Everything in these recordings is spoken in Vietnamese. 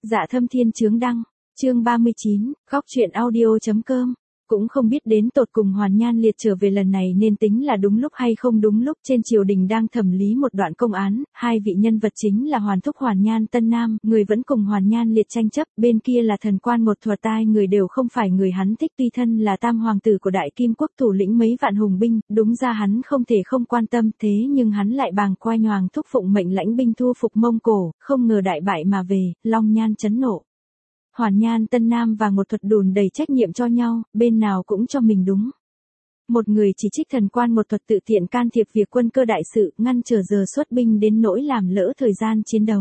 Dạ Thâm Thiên Chướng Đăng, chương 39, góc truyện audio.com. Cũng không biết đến tột cùng Hoàn Nhan Liệt trở về lần này nên tính là đúng lúc hay không đúng lúc. Trên triều đình đang thẩm lý một đoạn công án, hai vị nhân vật chính là Hoàn Thúc Hoàn Nhan Tân Nam, người vẫn cùng Hoàn Nhan Liệt tranh chấp, bên kia là thần quan một thuật tai người đều không phải người hắn thích, tuy thân là tam hoàng tử của Đại Kim Quốc thủ lĩnh mấy vạn hùng binh, đúng ra hắn không thể không quan tâm, thế nhưng hắn lại bàng quai nhoàng thúc phụng mệnh lãnh binh thu phục Mông Cổ, không ngờ đại bại mà về, Long Nhan chấn nộ. Hoàn Nhan Tân Nam và một thuật đùn đầy trách nhiệm cho nhau, bên nào cũng cho mình đúng. Một người chỉ trích thần quan một thuật tự tiện can thiệp việc quân cơ đại sự, ngăn trở giờ xuất binh đến nỗi làm lỡ thời gian chiến đấu.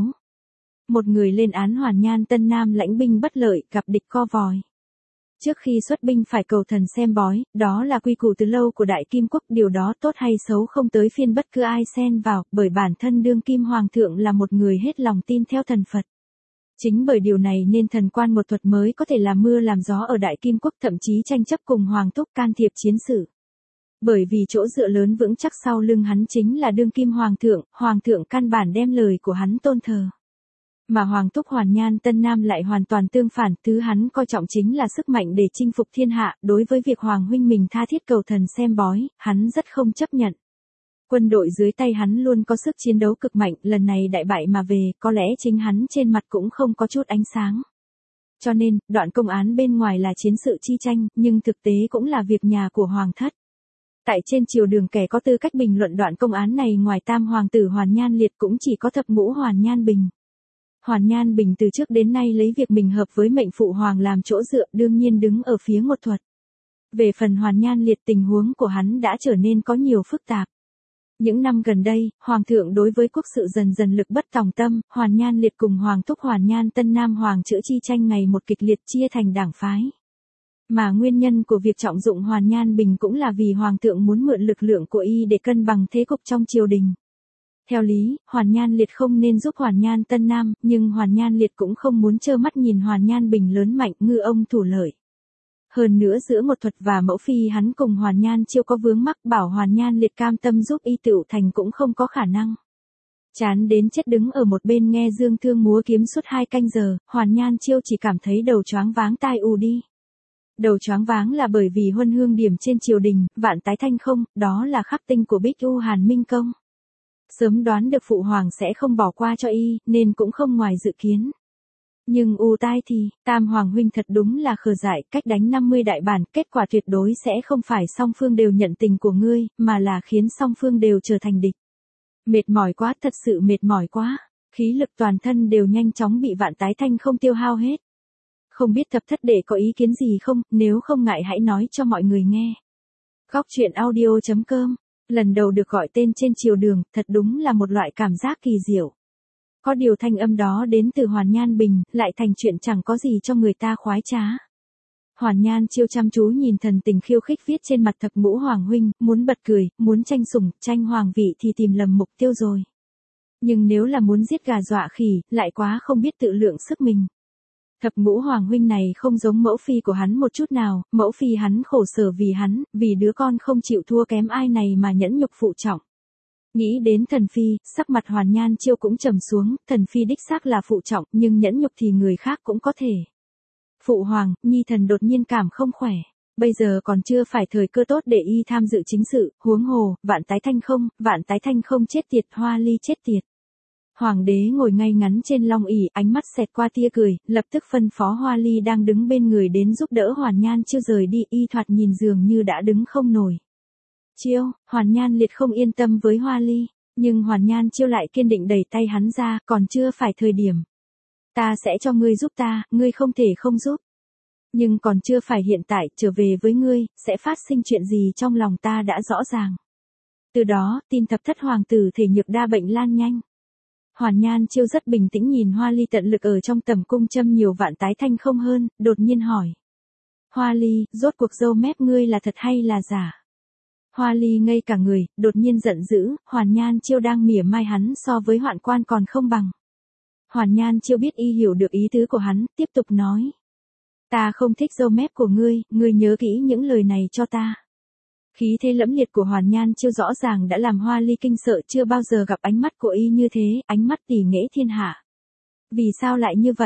Một người lên án Hoàn Nhan Tân Nam lãnh binh bất lợi, gặp địch co vòi. Trước khi xuất binh phải cầu thần xem bói, đó là quy củ từ lâu của Đại Kim Quốc, điều đó tốt hay xấu không tới phiên bất cứ ai xen vào, bởi bản thân đương kim hoàng thượng là một người hết lòng tin theo thần Phật. Chính bởi điều này nên thần quan một thuật mới có thể làm mưa làm gió ở Đại Kim Quốc, thậm chí tranh chấp cùng Hoàng Thúc can thiệp chiến sự. Bởi vì chỗ dựa lớn vững chắc sau lưng hắn chính là đương kim Hoàng thượng căn bản đem lời của hắn tôn thờ. Mà Hoàng Thúc Hoàn Nhan Tân Nam lại hoàn toàn tương phản, thứ hắn coi trọng chính là sức mạnh để chinh phục thiên hạ, đối với việc Hoàng huynh mình tha thiết cầu thần xem bói, hắn rất không chấp nhận. Quân đội dưới tay hắn luôn có sức chiến đấu cực mạnh, lần này đại bại mà về, có lẽ chính hắn trên mặt cũng không có chút ánh sáng. Cho nên, đoạn công án bên ngoài là chiến sự chi tranh, nhưng thực tế cũng là việc nhà của Hoàng thất. Tại trên triều đường kẻ có tư cách bình luận đoạn công án này ngoài tam hoàng tử Hoàn Nhan Liệt cũng chỉ có thập ngũ Hoàn Nhan Bình. Hoàn Nhan Bình từ trước đến nay lấy việc mình hợp với mệnh phụ hoàng làm chỗ dựa, đương nhiên đứng ở phía một thuật. Về phần Hoàn Nhan Liệt, tình huống của hắn đã trở nên có nhiều phức tạp. Những năm gần đây, Hoàng thượng đối với quốc sự dần dần lực bất tòng tâm, Hoàn Nhan Liệt cùng Hoàng Thúc Hoàn Nhan Tân Nam Hoàng chữ chi tranh ngày một kịch liệt, chia thành đảng phái. Mà nguyên nhân của việc trọng dụng Hoàn Nhan Bình cũng là vì Hoàng thượng muốn mượn lực lượng của y để cân bằng thế cục trong triều đình. Theo lý, Hoàn Nhan Liệt không nên giúp Hoàn Nhan Tân Nam, nhưng Hoàn Nhan Liệt cũng không muốn trơ mắt nhìn Hoàn Nhan Bình lớn mạnh, ngư ông thủ lợi. Hơn nữa giữa một thuật và mẫu phi hắn cùng Hoàn Nhan Chiêu có vướng mắc, bảo Hoàn Nhan Liệt cam tâm giúp y tựu thành cũng không có khả năng. Chán đến chết đứng ở một bên nghe dương thương múa kiếm suốt 2 canh giờ, Hoàn Nhan Chiêu chỉ cảm thấy đầu choáng váng tai ù đi. Đầu choáng váng là bởi vì huân hương điểm trên triều đình, vạn tái thanh không, đó là khắc tinh của Bích U Hàn Minh Công. Sớm đoán được phụ hoàng sẽ không bỏ qua cho y, nên cũng không ngoài dự kiến. Nhưng u tai thì, tam hoàng huynh thật đúng là khờ dại, cách đánh 50 đại bản, kết quả tuyệt đối sẽ không phải song phương đều nhận tình của ngươi, mà là khiến song phương đều trở thành địch. Mệt mỏi quá, thật sự mệt mỏi quá, khí lực toàn thân đều nhanh chóng bị vạn tái thanh không tiêu hao hết. Không biết thập thất đệ có ý kiến gì không, nếu không ngại hãy nói cho mọi người nghe. Góc truyện audio.com, lần đầu được gọi tên trên triều đường, thật đúng là một loại cảm giác kỳ diệu. Có điều thanh âm đó đến từ Hoàn Nhan Bình, lại thành chuyện chẳng có gì cho người ta khoái trá. Hoàn Nhan Chiêu chăm chú nhìn thần tình khiêu khích viết trên mặt thập ngũ hoàng huynh, muốn bật cười, muốn tranh sủng, tranh hoàng vị thì tìm lầm mục tiêu rồi. Nhưng nếu là muốn giết gà dọa khỉ, lại quá không biết tự lượng sức mình. Thập ngũ hoàng huynh này không giống mẫu phi của hắn một chút nào, mẫu phi hắn khổ sở vì hắn, vì đứa con không chịu thua kém ai này mà nhẫn nhục phụ trọng. Nghĩ đến thần phi, sắc mặt Hoàn Nhan Chiêu cũng trầm xuống, thần phi đích xác là phụ trọng, nhưng nhẫn nhục thì người khác cũng có thể. Phụ hoàng, nhi thần đột nhiên cảm không khỏe, bây giờ còn chưa phải thời cơ tốt để y tham dự chính sự, huống hồ, vạn tái thanh không chết tiệt, Hoa Ly chết tiệt. Hoàng đế ngồi ngay ngắn trên long ỷ, ánh mắt xẹt qua tia cười, lập tức phân phó Hoa Ly đang đứng bên người đến giúp đỡ Hoàn Nhan Chiêu rời đi, y thoạt nhìn dường như đã đứng không nổi. Chiêu, Hoàn Nhan Liệt không yên tâm với Hoa Ly, nhưng Hoàn Nhan Chiêu lại kiên định đẩy tay hắn ra, còn chưa phải thời điểm. Ta sẽ cho ngươi giúp ta, ngươi không thể không giúp. Nhưng còn chưa phải hiện tại, trở về với ngươi, sẽ phát sinh chuyện gì trong lòng ta đã rõ ràng. Từ đó, tin thập thất hoàng tử thể nhược đa bệnh lan nhanh. Hoàn Nhan Chiêu rất bình tĩnh nhìn Hoa Ly tận lực ở trong tầm cung châm nhiều vạn tái thanh không hơn, đột nhiên hỏi. Hoa Ly, rốt cuộc râu mép ngươi là thật hay là giả? Hoa Ly ngây cả người, đột nhiên giận dữ, Hoàn Nhan Chiêu đang mỉa mai hắn so với Hoạn Quan còn không bằng. Hoàn Nhan Chiêu biết y hiểu được ý tứ của hắn, tiếp tục nói. Ta không thích râu mép của ngươi nhớ kỹ những lời này cho ta. Khí thế lẫm liệt của Hoàn Nhan Chiêu rõ ràng đã làm Hoa Ly kinh sợ, chưa bao giờ gặp ánh mắt của y như thế, ánh mắt tỉ nghễ thiên hạ. Vì sao lại như vậy?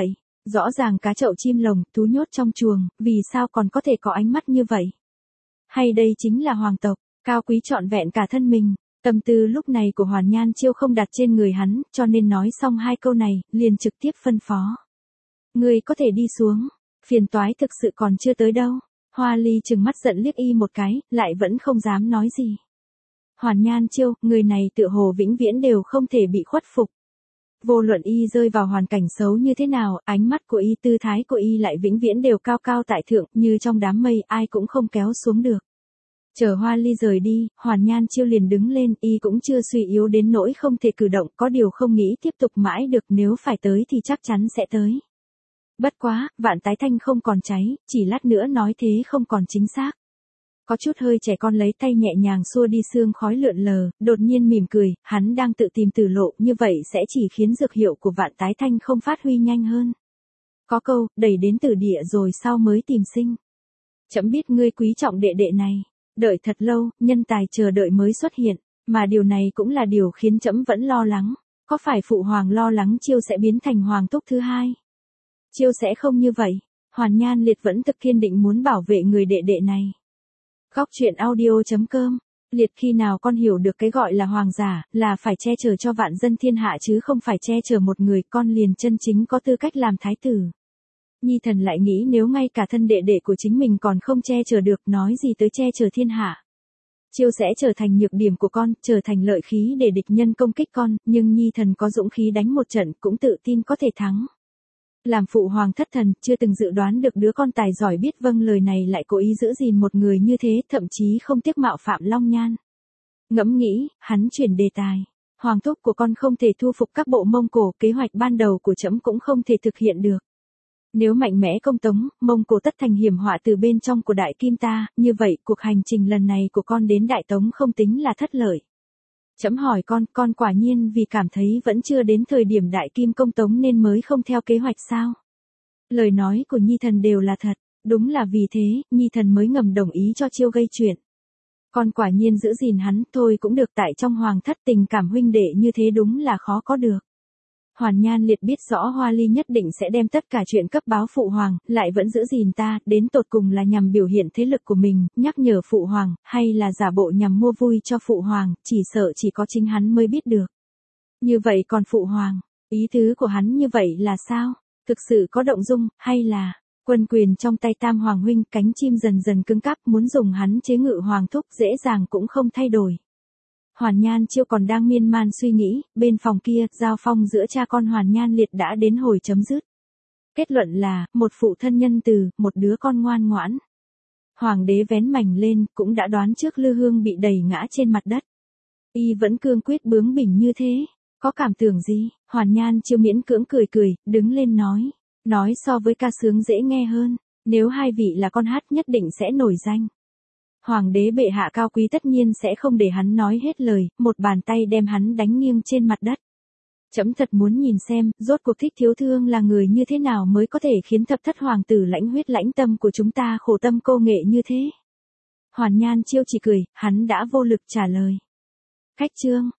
Rõ ràng cá chậu chim lồng, thú nhốt trong chuồng, vì sao còn có thể có ánh mắt như vậy? Hay đây chính là hoàng tộc, cao quý trọn vẹn cả thân mình. Tâm tư lúc này của Hoàn Nhan Chiêu không đặt trên người hắn, cho nên nói xong hai câu này, liền trực tiếp phân phó. Ngươi có thể đi xuống, phiền toái thực sự còn chưa tới đâu. Hoa Ly trừng mắt giận liếc y một cái, lại vẫn không dám nói gì. Hoàn Nhan Chiêu, người này tựa hồ vĩnh viễn đều không thể bị khuất phục. Vô luận y rơi vào hoàn cảnh xấu như thế nào, ánh mắt của y, tư thái của y lại vĩnh viễn đều cao cao tại thượng, như trong đám mây, ai cũng không kéo xuống được. Chờ Hoa Ly rời đi, Hoàn Nhan Chiêu liền đứng lên, y cũng chưa suy yếu đến nỗi không thể cử động, có điều không nghĩ tiếp tục mãi được, nếu phải tới thì chắc chắn sẽ tới. Bất quá, Vạn Tái Thanh không còn cháy, chỉ lát nữa nói thế không còn chính xác. Có chút hơi trẻ con lấy tay nhẹ nhàng xua đi sương khói lượn lờ, đột nhiên mỉm cười, hắn đang tự tìm tử lộ, như vậy sẽ chỉ khiến dược hiệu của Vạn Tái Thanh không phát huy nhanh hơn. Có câu, đẩy đến tử địa rồi sau mới tìm sinh. Chấm biết ngươi quý trọng đệ đệ này, đợi thật lâu, nhân tài chờ đợi mới xuất hiện, mà điều này cũng là điều khiến chấm vẫn lo lắng. Có phải phụ hoàng lo lắng Chiêu sẽ biến thành hoàng túc thứ hai? Chiêu sẽ không như vậy. Hoàn Nhan Liệt vẫn thực kiên định muốn bảo vệ người đệ đệ này. Góc truyện audio.com. Liệt, khi nào con hiểu được cái gọi là hoàng giả, là phải che chở cho vạn dân thiên hạ chứ không phải che chở một người, con liền chân chính có tư cách làm thái tử. Nhi thần lại nghĩ nếu ngay cả thân đệ đệ của chính mình còn không che chở được, nói gì tới che chở thiên hạ. Chiêu sẽ trở thành nhược điểm của con, trở thành lợi khí để địch nhân công kích con, nhưng Nhi thần có dũng khí đánh một trận, cũng tự tin có thể thắng. Làm phụ hoàng thất thần, chưa từng dự đoán được đứa con tài giỏi biết vâng lời này lại cố ý giữ gìn một người như thế, thậm chí không tiếc mạo phạm Long Nhan. Ngẫm nghĩ, hắn chuyển đề tài. Hoàng thúc của con không thể thu phục các bộ Mông Cổ, kế hoạch ban đầu của trẫm cũng không thể thực hiện được. Nếu mạnh mẽ công tống, Mông Cổ tất thành hiểm họa từ bên trong của Đại Kim ta, như vậy cuộc hành trình lần này của con đến Đại Tống không tính là thất lợi. Trẫm hỏi con quả nhiên vì cảm thấy vẫn chưa đến thời điểm Đại Kim công tống nên mới không theo kế hoạch sao? Lời nói của Nhi thần đều là thật, đúng là vì thế, Nhi thần mới ngầm đồng ý cho Chiêu gây chuyện. Con quả nhiên giữ gìn hắn, thôi cũng được, tại trong hoàng thất tình cảm huynh đệ như thế đúng là khó có được. Hoàn Nhan Liệt biết rõ Hoa Ly nhất định sẽ đem tất cả chuyện cấp báo phụ hoàng, lại vẫn giữ gìn ta, đến tột cùng là nhằm biểu hiện thế lực của mình, nhắc nhở phụ hoàng, hay là giả bộ nhằm mua vui cho phụ hoàng, chỉ sợ chỉ có chính hắn mới biết được. Như vậy còn phụ hoàng, ý tứ của hắn như vậy là sao? Thực sự có động dung, hay là quân quyền trong tay Tam Hoàng huynh, cánh chim dần dần cứng cáp, muốn dùng hắn chế ngự hoàng thúc dễ dàng cũng không thay đổi. Hoàn Nhan Chiêu còn đang miên man suy nghĩ, bên phòng kia, giao phong giữa cha con Hoàn Nhan Liệt đã đến hồi chấm dứt. Kết luận là, một phụ thân nhân từ, một đứa con ngoan ngoãn. Hoàng đế vén mảnh lên, cũng đã đoán trước Lư Hương bị đẩy ngã trên mặt đất. Y vẫn cương quyết bướng bỉnh như thế, có cảm tưởng gì? Hoàn Nhan Chiêu miễn cưỡng cười cười, đứng lên nói so với ca sướng dễ nghe hơn, nếu hai vị là con hát nhất định sẽ nổi danh. Hoàng đế bệ hạ cao quý tất nhiên sẽ không để hắn nói hết lời, một bàn tay đem hắn đánh nghiêng trên mặt đất. Trẫm thật muốn nhìn xem, rốt cuộc Thích Thiếu Thương là người như thế nào mới có thể khiến thập thất hoàng tử lãnh huyết lãnh tâm của chúng ta khổ tâm cô nghệ như thế. Hoàn Nhan Chiêu chỉ cười, hắn đã vô lực trả lời. Khách chương.